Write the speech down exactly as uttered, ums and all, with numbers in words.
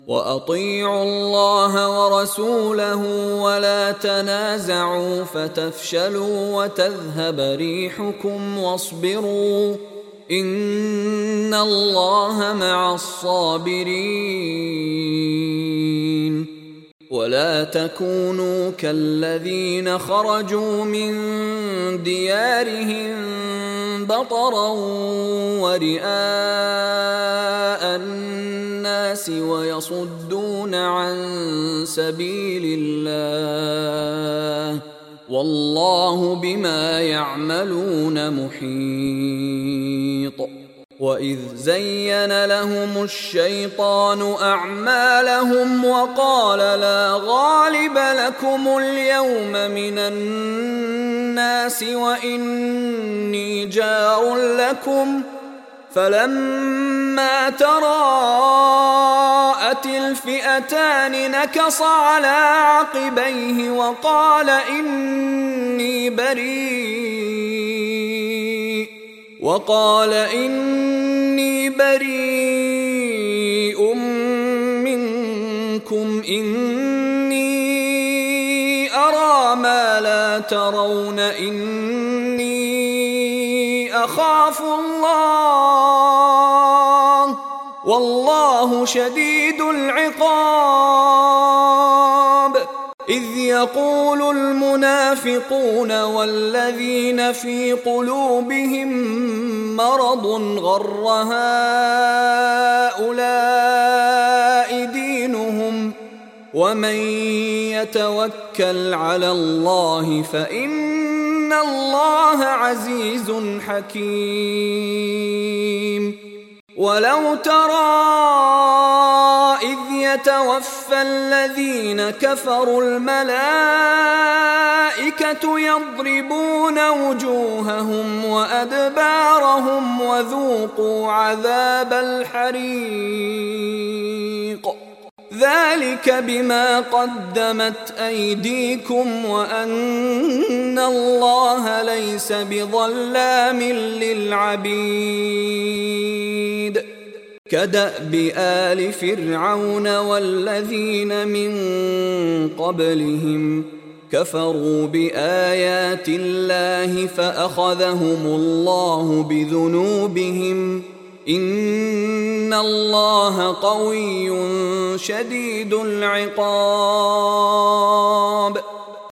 وأطيعوا الله ورسوله ولا تنازعوا فتفشلوا وتذهب ريحكم واصبروا إن الله مع الصابرين. ولا تكونوا كالذين خرجوا من ديارهم بطرا ورئاء الناس ويصدون عن سبيل الله والله بما يعملون محيط. وإذ زين لهم الشيطان أعمالهم وقال لا غالب لكم اليوم من الناس وإني جار لكم فلما تراءت الفئتان نكص على عقبيه وقال إني بريء وقال إني بريء منكم إني أرى ما لا ترون إني أخاف الله والله شديد العقاب. إذ يقول المنافقون والذين في قلوبهم مرض غر هؤلاء دينهم ومن يتوكل على الله فإن الله عزيز حكيم. ولو ترى إذ يتوفى الذين كفروا الملائكة يضربون وجوههم وأدبارهم وذوقوا عذاب الحريق ذلك بما قدمت أيديكم وأن الله ليس بظلام للعبيد. كدأب آل فرعون والذين من قبلهم كفروا بآيات الله فأخذهم الله بذنوبهم إن الله قوي شديد العقاب.